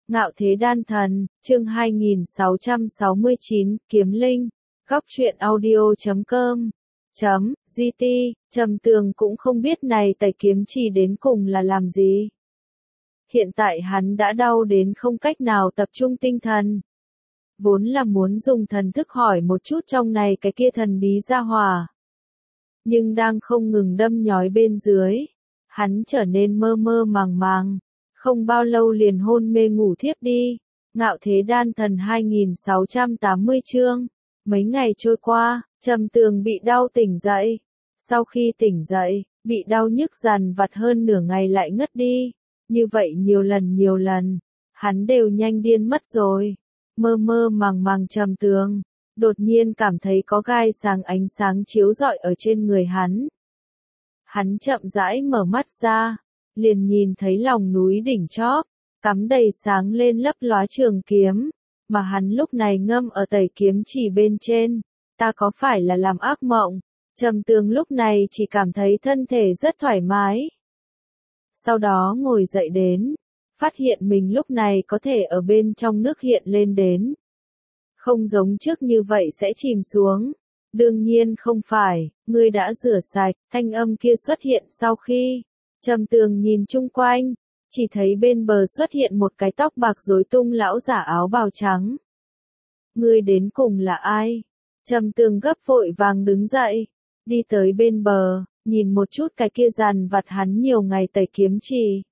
Ngạo Thế Đan Thần, chương 2669, Kiếm Linh, góc truyện audio.com. GT, Trầm Tường cũng không biết này tẩy kiếm chỉ đến cùng là làm gì. Hiện tại hắn đã đau đến không cách nào tập trung tinh thần. Vốn là muốn dùng thần thức hỏi một chút trong này cái kia thần bí ra hỏa. Nhưng đang không ngừng đâm nhói bên dưới, hắn trở nên mơ mơ màng màng, không bao lâu liền hôn mê ngủ thiếp đi. Ngạo Thế Đan Thần 2680 chương. Mấy ngày trôi qua, Trầm Tường bị đau tỉnh dậy. Sau khi tỉnh dậy, bị đau nhức dằn vặt hơn nửa ngày lại ngất đi. Như vậy nhiều lần, hắn đều nhanh điên mất rồi. Mơ mơ màng màng Trầm Tường, đột nhiên cảm thấy có gai sáng ánh sáng chiếu rọi ở trên người hắn. Hắn chậm rãi mở mắt ra, liền nhìn thấy lòng núi đỉnh chóp, cắm đầy sáng lên lấp lóa trường kiếm, mà hắn lúc này ngâm ở tẩy kiếm chỉ bên trên. Ta có phải là làm ác mộng? Trầm Tường lúc này chỉ cảm thấy thân thể rất thoải mái. Sau đó ngồi dậy đến, phát hiện mình lúc này có thể ở bên trong nước hiện lên đến. Không giống trước như vậy sẽ chìm xuống. Đương nhiên không phải, ngươi đã rửa sạch, thanh âm kia xuất hiện sau khi Trầm Tường nhìn chung quanh, chỉ thấy bên bờ xuất hiện một cái tóc bạc rối tung lão giả áo bào trắng. Ngươi đến cùng là ai? Trầm Tường gấp vội vàng đứng dậy, đi tới bên bờ, nhìn một chút cái kia dằn vặt hắn nhiều ngày tẩy kiếm chì.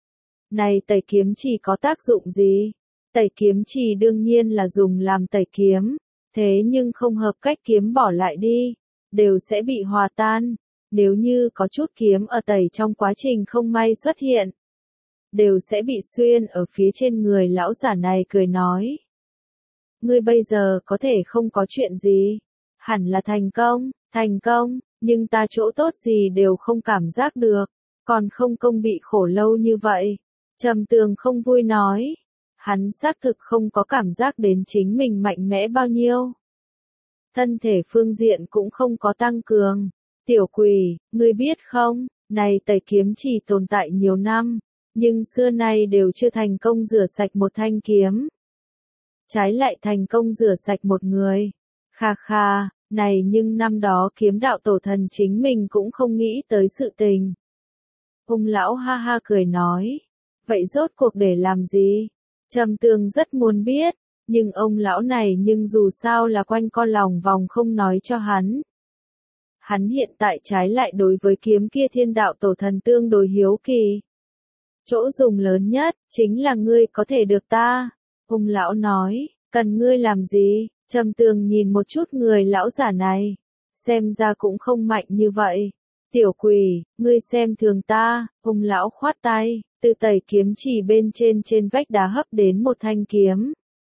Này tẩy kiếm chì có tác dụng gì? Tẩy kiếm chì đương nhiên là dùng làm tẩy kiếm, thế nhưng không hợp cách kiếm bỏ lại đi, đều sẽ bị hòa tan. Nếu như có chút kiếm ở tẩy trong quá trình không may xuất hiện, đều sẽ bị xuyên ở phía trên người. Lão giả này cười nói. Ngươi bây giờ có thể không có chuyện gì, hẳn là thành công, nhưng ta chỗ tốt gì đều không cảm giác được, còn không công bị khổ lâu như vậy. Trầm Tường không vui nói, hắn xác thực không có cảm giác đến chính mình mạnh mẽ bao nhiêu. Thân thể phương diện cũng không có tăng cường. Tiểu quỷ, ngươi biết không, này tẩy kiếm chỉ tồn tại nhiều năm, nhưng xưa nay đều chưa thành công rửa sạch một thanh kiếm. Trái lại thành công rửa sạch một người. Kha kha, này nhưng năm đó kiếm đạo tổ thần chính mình cũng không nghĩ tới sự tình. Ông lão ha ha cười nói, vậy rốt cuộc để làm gì? Trầm Tường rất muốn biết, nhưng ông lão này nhưng dù sao là quanh co lòng vòng không nói cho hắn. Hắn hiện tại trái lại đối với kiếm kia thiên đạo tổ thần tương đối hiếu kỳ. Chỗ dùng lớn nhất, chính là ngươi có thể được ta. Ông lão nói, cần ngươi làm gì? Trầm Tường nhìn một chút người lão giả này, xem ra cũng không mạnh như vậy. Tiểu quỷ, ngươi xem thường ta. Ông lão khoát tay, từ tẩy kiếm chỉ bên trên vách đá hấp đến một thanh kiếm.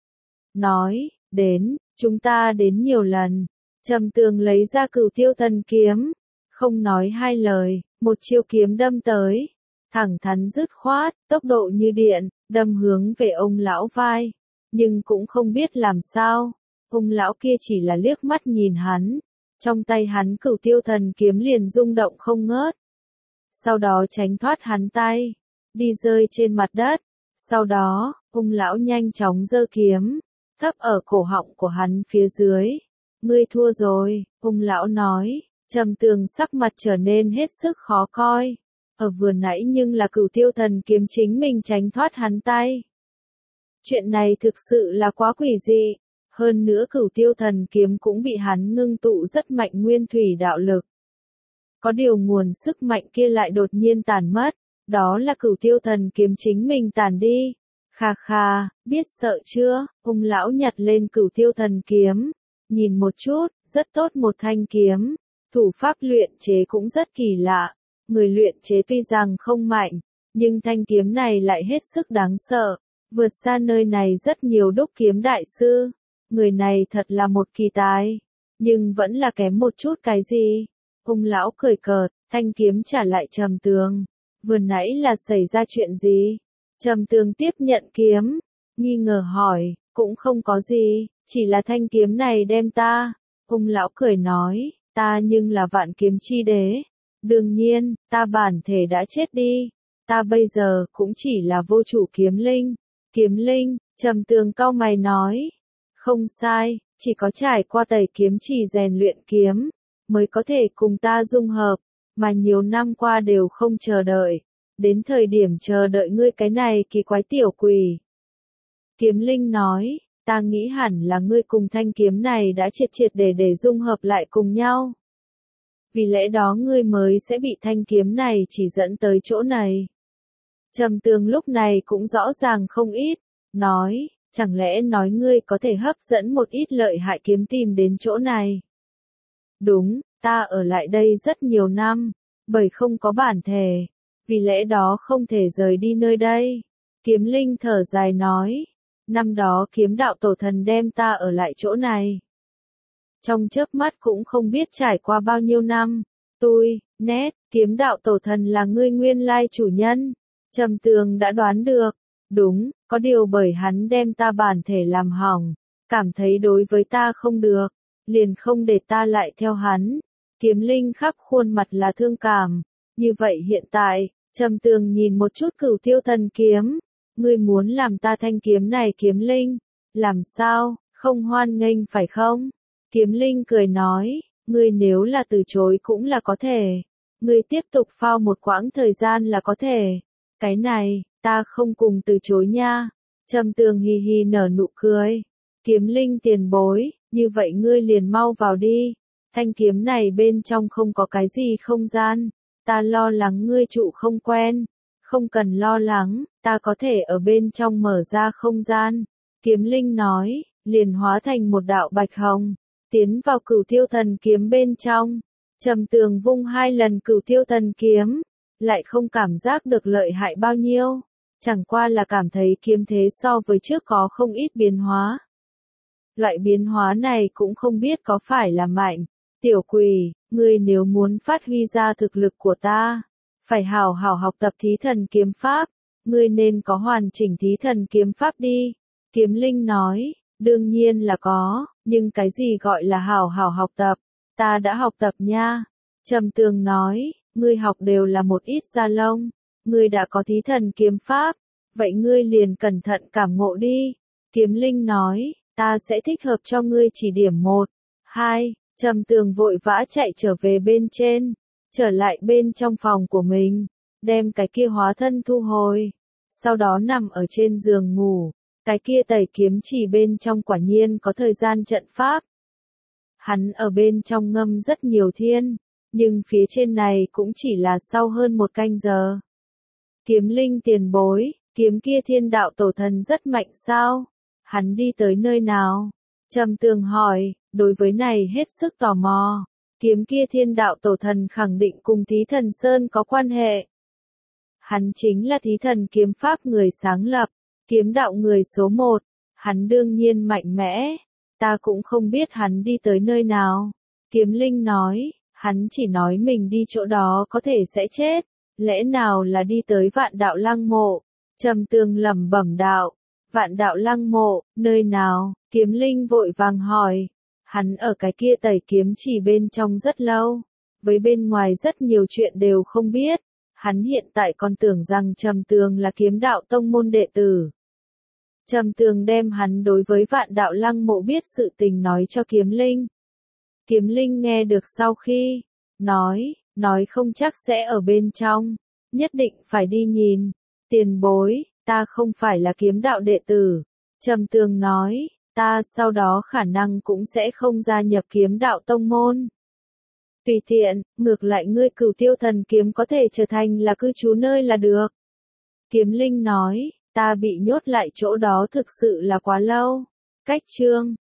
Nói, đến, chúng ta đến nhiều lần. Trầm Tường lấy ra Cửu Tiêu Thần kiếm, không nói hai lời, một chiêu kiếm đâm tới, thẳng thắn dứt khoát, tốc độ như điện, đâm hướng về ông lão vai, nhưng cũng không biết làm sao, ông lão kia chỉ là liếc mắt nhìn hắn, trong tay hắn Cửu Tiêu Thần kiếm liền rung động không ngớt. Sau đó tránh thoát hắn tay, đi rơi trên mặt đất, sau đó, ông lão nhanh chóng giơ kiếm, thấp ở cổ họng của hắn phía dưới. Ngươi thua rồi, ông lão nói. Trầm Tường sắc mặt trở nên hết sức khó coi. Ở vừa nãy nhưng là Cửu Tiêu Thần kiếm chính mình tránh thoát hắn tay. Chuyện này thực sự là quá quỷ dị. Hơn nữa Cửu Tiêu Thần kiếm cũng bị hắn ngưng tụ rất mạnh nguyên thủy đạo lực. Có điều nguồn sức mạnh kia lại đột nhiên tàn mất. Đó là Cửu Tiêu Thần kiếm chính mình tàn đi. Kha kha, biết sợ chưa? Ông lão nhặt lên Cửu Tiêu Thần kiếm. Nhìn một chút, rất tốt một thanh kiếm. Thủ pháp luyện chế cũng rất kỳ lạ. Người luyện chế tuy rằng không mạnh, nhưng thanh kiếm này lại hết sức đáng sợ. Vượt xa nơi này rất nhiều đúc kiếm đại sư. Người này thật là một kỳ tài. Nhưng vẫn là kém một chút cái gì. Ông lão cười cợt, thanh kiếm trả lại Trầm Tường. Vừa nãy là xảy ra chuyện gì? Trầm Tường tiếp nhận kiếm, nghi ngờ hỏi, cũng không có gì. Chỉ là thanh kiếm này đem ta. Ông lão cười nói, ta nhưng là vạn kiếm chi đế. Đương nhiên, ta bản thể đã chết đi. Ta bây giờ cũng chỉ là vô chủ kiếm linh. Kiếm Linh, Trầm Tường cau mày nói. Không sai, chỉ có trải qua tẩy kiếm chỉ rèn luyện kiếm, mới có thể cùng ta dung hợp, mà nhiều năm qua đều không chờ đợi. Đến thời điểm chờ đợi ngươi cái này kỳ quái tiểu quỷ. Kiếm Linh nói, ta nghĩ hẳn là ngươi cùng thanh kiếm này đã triệt triệt để dung hợp lại cùng nhau. Vì lẽ đó ngươi mới sẽ bị thanh kiếm này chỉ dẫn tới chỗ này. Trầm Tường lúc này cũng rõ ràng không ít, nói, chẳng lẽ nói ngươi có thể hấp dẫn một ít lợi hại kiếm tìm đến chỗ này. Đúng, ta ở lại đây rất nhiều năm, bởi không có bản thể, vì lẽ đó không thể rời đi nơi đây. Kiếm Linh thở dài nói, năm đó kiếm đạo tổ thần đem ta ở lại chỗ này. Trong chớp mắt cũng không biết trải qua bao nhiêu năm, kiếm đạo tổ thần là ngươi nguyên lai chủ nhân. Trầm Tường đã đoán được, đúng, có điều bởi hắn đem ta bản thể làm hỏng, cảm thấy đối với ta không được, liền không để ta lại theo hắn. Kiếm Linh khắp khuôn mặt là thương cảm, như vậy hiện tại, Trầm Tường nhìn một chút Cửu Tiêu Thần kiếm, ngươi muốn làm ta thanh kiếm này Kiếm Linh, làm sao, không hoan nghênh phải không? Kiếm Linh cười nói, ngươi nếu là từ chối cũng là có thể, ngươi tiếp tục phao một quãng thời gian là có thể. Cái này, ta không cùng từ chối nha. Trầm Tường hì hì nở nụ cười. Kiếm Linh tiền bối, như vậy ngươi liền mau vào đi. Thanh kiếm này bên trong không có cái gì không gian. Ta lo lắng ngươi trụ không quen. Không cần lo lắng, ta có thể ở bên trong mở ra không gian. Kiếm Linh nói, liền hóa thành một đạo bạch hồng, tiến vào Cửu Tiêu Thần kiếm bên trong. Trầm Tường vung 2 lần Cửu Tiêu Thần kiếm, lại không cảm giác được lợi hại bao nhiêu, chẳng qua là cảm thấy kiếm thế so với trước có không ít biến hóa. Loại biến hóa này cũng không biết có phải là mạnh. Tiểu quỷ, ngươi nếu muốn phát huy ra thực lực của ta, phải hảo hảo học tập thí thần kiếm pháp, ngươi nên có hoàn chỉnh thí thần kiếm pháp đi. Kiếm Linh nói, đương nhiên là có, nhưng cái gì gọi là hảo hảo học tập, ta đã học tập nha. Trầm Tường nói, ngươi học đều là một ít da lông, ngươi đã có thí thần kiếm pháp, vậy ngươi liền cẩn thận cảm ngộ đi. Kiếm Linh nói, ta sẽ thích hợp cho ngươi chỉ điểm 1, 2, Trầm Tường vội vã chạy trở về bên trên, trở lại bên trong phòng của mình, đem cái kia hóa thân thu hồi, sau đó nằm ở trên giường ngủ, cái kia tẩy kiếm chỉ bên trong quả nhiên có thời gian trận pháp. Hắn ở bên trong ngâm rất nhiều thiên, nhưng phía trên này cũng chỉ là sau hơn 1 canh giờ. Kiếm Linh tiền bối, kiếm kia thiên đạo tổ thần rất mạnh sao? Hắn đi tới nơi nào? Trầm Tường hỏi, đối với này hết sức tò mò. Kiếm kia thiên đạo tổ thần khẳng định cùng Thí Thần Sơn có quan hệ. Hắn chính là Thí Thần kiếm pháp người sáng lập, kiếm đạo người số 1. Hắn đương nhiên mạnh mẽ. Ta cũng không biết hắn đi tới nơi nào. Kiếm Linh nói, hắn chỉ nói mình đi chỗ đó có thể sẽ chết. Lẽ nào là đi tới Vạn Đạo Lăng Mộ? Trầm Tường lẩm bẩm đạo. Vạn Đạo Lăng Mộ, nơi nào? Kiếm Linh vội vàng hỏi. Hắn ở cái kia tẩy kiếm chỉ bên trong rất lâu. Với bên ngoài rất nhiều chuyện đều không biết. Hắn hiện tại còn tưởng rằng Trầm Tường là kiếm đạo tông môn đệ tử. Trầm Tường đem hắn đối với Vạn Đạo Lăng Mộ biết sự tình nói cho Kiếm Linh. Kiếm Linh nghe được sau khi, nói không chắc sẽ ở bên trong, nhất định phải đi nhìn. Tiền bối, ta không phải là kiếm đạo đệ tử. Trầm Tường nói, ta sau đó khả năng cũng sẽ không gia nhập kiếm đạo tông môn. Tùy tiện, ngược lại ngươi Cửu Tiêu Thần kiếm có thể trở thành là cư trú nơi là được. Kiếm Linh nói, ta bị nhốt lại chỗ đó thực sự là quá lâu. Cách chương